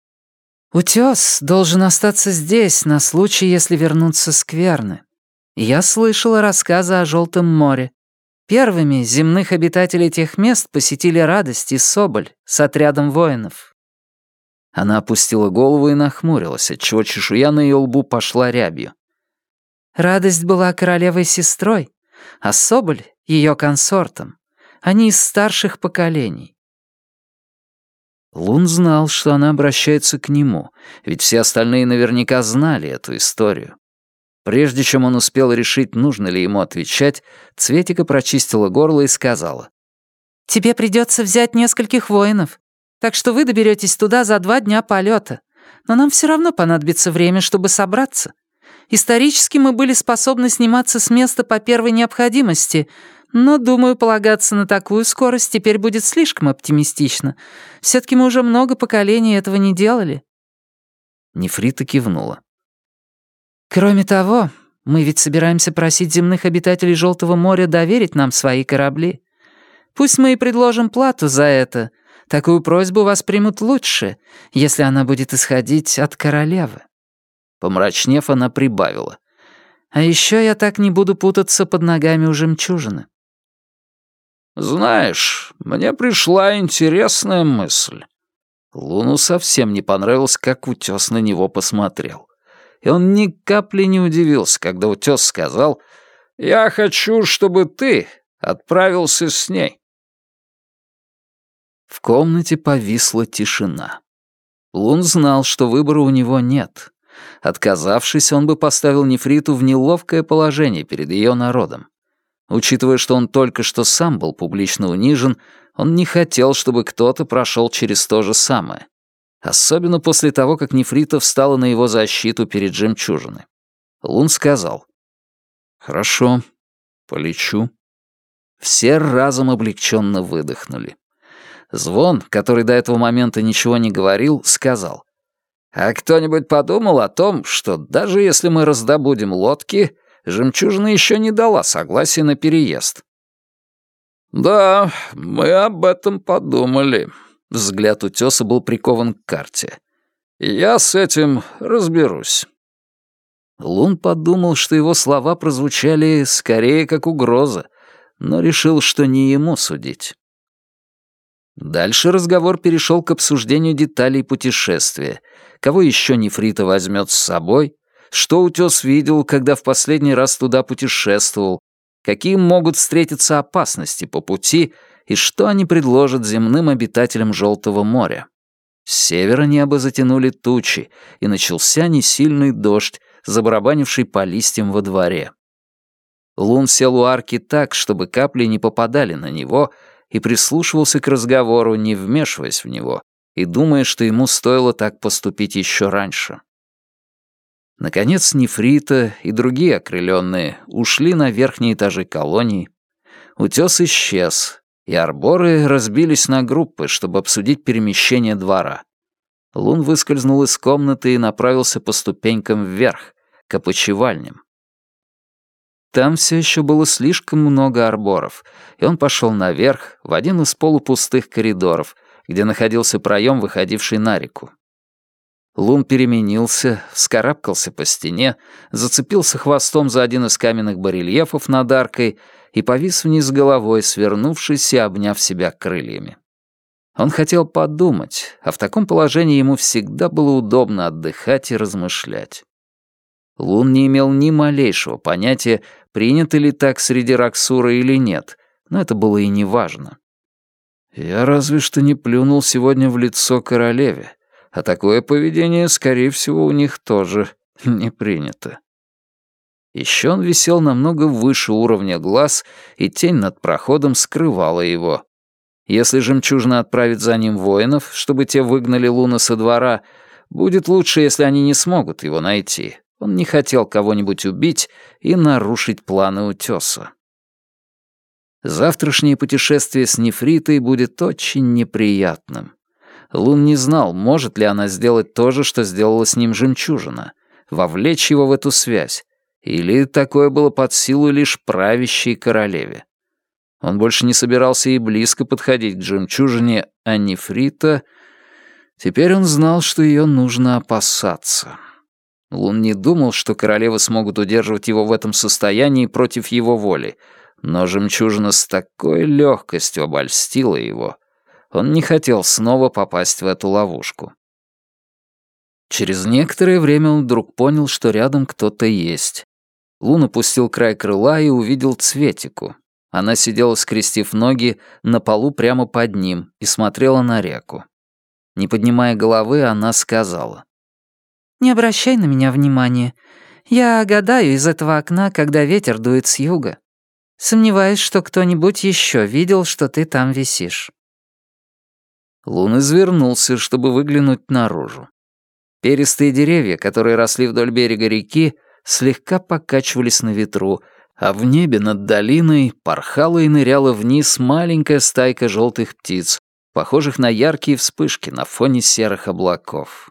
«Утёс должен остаться здесь на случай, если вернутся скверны. Я слышала рассказы о Желтом море. Первыми земных обитателей тех мест посетили Радость и Соболь с отрядом воинов». Она опустила голову и нахмурилась, отчего чешуя на ее лбу пошла рябью. Радость была королевой-сестрой, а Соболь — ее консортом. Они из старших поколений. Лун знал, что она обращается к нему, ведь все остальные наверняка знали эту историю. Прежде чем он успел решить, нужно ли ему отвечать, Цветика прочистила горло и сказала. «Тебе придется взять нескольких воинов, так что вы доберетесь туда за два дня полета. Но нам все равно понадобится время, чтобы собраться. Исторически мы были способны сниматься с места по первой необходимости, но, думаю, полагаться на такую скорость теперь будет слишком оптимистично. Все-таки мы уже много поколений этого не делали». Нефрита кивнула. «Кроме того, мы ведь собираемся просить земных обитателей Желтого моря доверить нам свои корабли. Пусть мы и предложим плату за это. Такую просьбу воспримут лучше, если она будет исходить от королевы». Помрачнев, она прибавила. «А еще я так не буду путаться под ногами у жемчужины». «Знаешь, мне пришла интересная мысль». Луну совсем не понравилось, как Утёс на него посмотрел. И он ни капли не удивился, когда Утёс сказал: «Я хочу, чтобы ты отправился с ней». В комнате повисла тишина. Лун знал, что выбора у него нет. Отказавшись, он бы поставил Нефриту в неловкое положение перед ее народом. Учитывая, что он только что сам был публично унижен, он не хотел, чтобы кто-то прошел через то же самое. Особенно после того, как Нефрита встала на его защиту перед жемчужиной. Лун сказал: «Хорошо, полечу». Все разом облегченно выдохнули. Звон, который до этого момента ничего не говорил, сказал: «А кто-нибудь подумал о том, что даже если мы раздобудем лодки, жемчужина еще не дала согласия на переезд?» «Да, мы об этом подумали». Взгляд Утёса был прикован к карте. «Я с этим разберусь». Лун подумал, что его слова прозвучали скорее как угроза, но решил, что не ему судить. Дальше разговор перешел к обсуждению деталей путешествия. Кого еще нефрита возьмет с собой? Что утес видел, когда в последний раз туда путешествовал? Какие могут встретиться опасности по пути? И что они предложат земным обитателям Желтого моря? С севера небо затянули тучи, и начался несильный дождь, забарабанивший по листьям во дворе. Лун сел у арки так, чтобы капли не попадали на него, и прислушивался к разговору, не вмешиваясь в него, и думая, что ему стоило так поступить еще раньше. Наконец нефрита и другие окрыленные ушли на верхние этажи колонии. Утес исчез, и арборы разбились на группы, чтобы обсудить перемещение двора. Лун выскользнул из комнаты и направился по ступенькам вверх, к опочивальням. Там все еще было слишком много арборов, и он пошел наверх, в один из полупустых коридоров, где находился проем, выходивший на реку. Лун переменился, вскарабкался по стене, зацепился хвостом за один из каменных барельефов над аркой и повис вниз головой, свернувшись и обняв себя крыльями. Он хотел подумать, а в таком положении ему всегда было удобно отдыхать и размышлять. Лун не имел ни малейшего понятия, принято ли так среди Роксура или нет, но это было и не важно. «Я разве что не плюнул сегодня в лицо королеве, а такое поведение, скорее всего, у них тоже не принято». Еще он висел намного выше уровня глаз, и тень над проходом скрывала его. Если жемчужина отправит за ним воинов, чтобы те выгнали Луна со двора, будет лучше, если они не смогут его найти. Он не хотел кого-нибудь убить и нарушить планы утеса. Завтрашнее путешествие с нефритой будет очень неприятным. Лун не знал, может ли она сделать то же, что сделала с ним жемчужина, вовлечь его в эту связь, или такое было под силу лишь правящей королеве. Он больше не собирался и близко подходить к жемчужине, а нефрита... Теперь он знал, что ее нужно опасаться. Лун не думал, что королевы смогут удерживать его в этом состоянии против его воли, но жемчужина с такой легкостью обольстила его. Он не хотел снова попасть в эту ловушку. Через некоторое время он вдруг понял, что рядом кто-то есть. Лун опустил край крыла и увидел Цветику. Она сидела, скрестив ноги, на полу прямо под ним и смотрела на реку. Не поднимая головы, она сказала: «Не обращай на меня внимания. Я гадаю из этого окна, когда ветер дует с юга. Сомневаюсь, что кто-нибудь еще видел, что ты там висишь». Лун извернулся, чтобы выглянуть наружу. Перистые деревья, которые росли вдоль берега реки, слегка покачивались на ветру, а в небе над долиной порхала и ныряла вниз маленькая стайка желтых птиц, похожих на яркие вспышки на фоне серых облаков.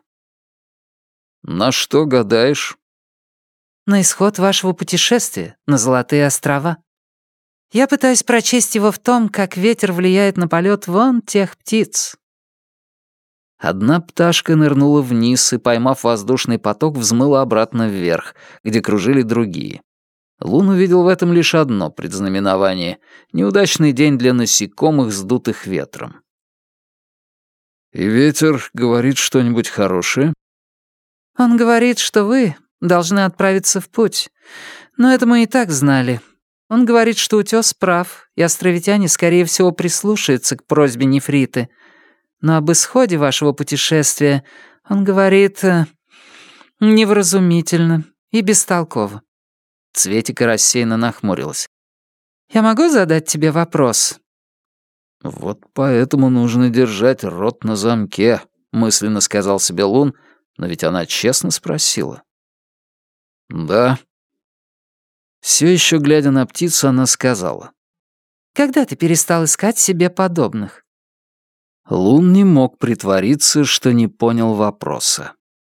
«На что гадаешь?» «На исход вашего путешествия на Золотые острова. Я пытаюсь прочесть его в том, как ветер влияет на полет вон тех птиц». Одна пташка нырнула вниз и, поймав воздушный поток, взмыла обратно вверх, где кружили другие. Лун увидел в этом лишь одно предзнаменование — неудачный день для насекомых, сдутых ветром. «И ветер говорит что-нибудь хорошее?» «Он говорит, что вы должны отправиться в путь. Но это мы и так знали. Он говорит, что утёс прав, и островитяне, скорее всего, прислушаются к просьбе нефриты. Но об исходе вашего путешествия он говорит э, невразумительно и бестолково». Цветика рассеянно нахмурилась. «Я могу задать тебе вопрос?» «Вот поэтому нужно держать рот на замке», — мысленно сказал себе Лун, но ведь она честно спросила. «Да». Все еще глядя на птицу, она сказала: «Когда ты перестал искать себе подобных?» Лун не мог притвориться, что не понял вопроса.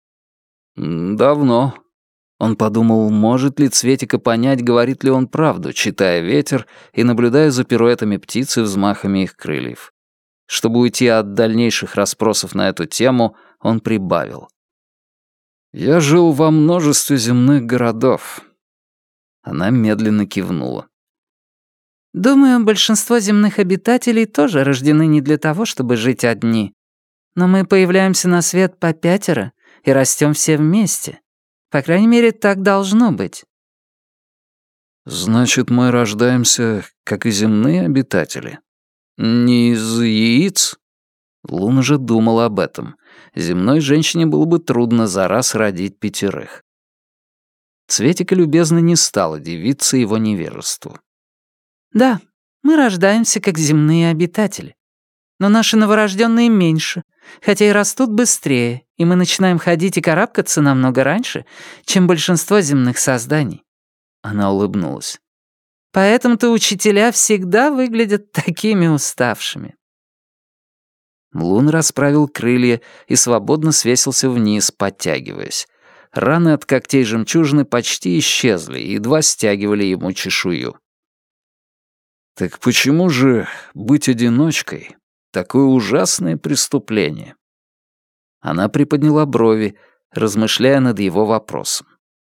«Давно». Он подумал, может ли Цветика понять, говорит ли он правду, читая ветер и наблюдая за пируэтами птиц и взмахами их крыльев. Чтобы уйти от дальнейших расспросов на эту тему, он прибавил: Я жил во множестве земных городов. Она медленно кивнула. Думаю, большинство земных обитателей тоже рождены не для того, чтобы жить одни. Но мы появляемся на свет по пятеро и растем все вместе. По крайней мере, так должно быть. Значит, мы рождаемся, как и земные обитатели? Не из яиц? Лун уже думал об этом. Земной женщине было бы трудно за раз родить пятерых. Цветика любезно не стала дивиться его невежеству. Да, мы рождаемся, как земные обитатели. Но наши новорожденные меньше, хотя и растут быстрее, и мы начинаем ходить и карабкаться намного раньше, чем большинство земных созданий. Она улыбнулась. Поэтому-то учителя всегда выглядят такими уставшими. Лун расправил крылья и свободно свесился вниз, подтягиваясь. Раны от когтей жемчужины почти исчезли и едва стягивали ему чешую. Так почему же быть одиночкой — такое ужасное преступление? Она приподняла брови, размышляя над его вопросом.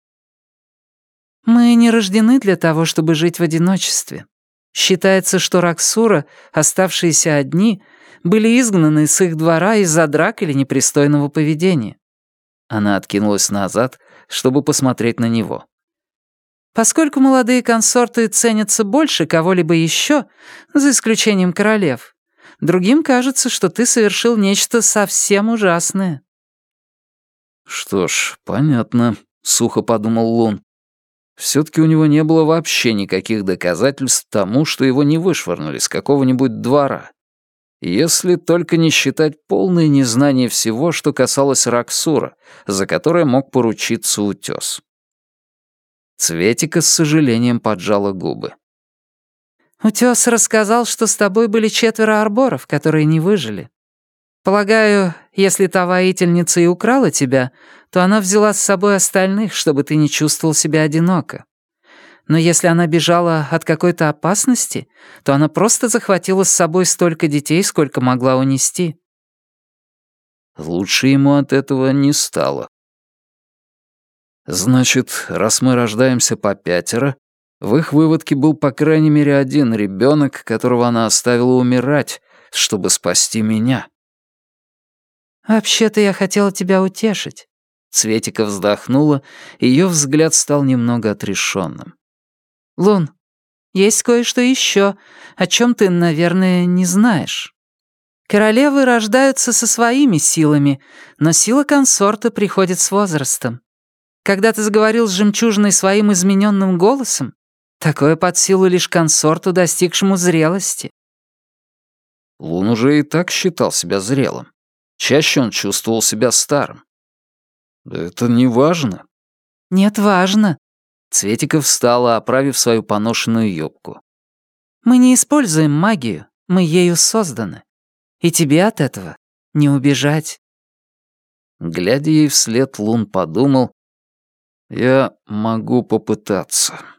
Мы не рождены для того, чтобы жить в одиночестве. Считается, что Раксура, оставшиеся одни, были изгнаны с их двора из-за драк или непристойного поведения. Она откинулась назад, чтобы посмотреть на него. Поскольку молодые консорты ценятся больше кого-либо еще, за исключением королев, другим кажется, что ты совершил нечто совсем ужасное. Что ж, понятно, сухо подумал Лун. Все-таки у него не было вообще никаких доказательств тому, что его не вышвырнули с какого-нибудь двора. Если только не считать полное незнание всего, что касалось Раксура, за которое мог поручиться утес. Цветика с сожалением поджала губы. «Утес рассказал, что с тобой были четверо арборов, которые не выжили. Полагаю, если та воительница и украла тебя, то она взяла с собой остальных, чтобы ты не чувствовал себя одиноко. Но если она бежала от какой-то опасности, то она просто захватила с собой столько детей, сколько могла унести». Лучше ему от этого не стало. Значит, раз мы рождаемся по пятеро, в их выводке был по крайней мере один ребенок, которого она оставила умирать, чтобы спасти меня. «Вообще-то я хотела тебя утешить». Цветика вздохнула, и её взгляд стал немного отрешенным. «Лун, есть кое-что еще, о чем ты, наверное, не знаешь. Королевы рождаются со своими силами, но сила консорта приходит с возрастом. Когда ты заговорил с жемчужиной своим измененным голосом, такое под силу лишь консорту, достигшему зрелости». Лун уже и так считал себя зрелым. Чаще он чувствовал себя старым. «Это не важно». «Нет, важно». Цветика встала, оправив свою поношенную юбку. «Мы не используем магию, мы ею созданы. И тебе от этого не убежать». Глядя ей вслед, Лун подумал, «Я могу попытаться».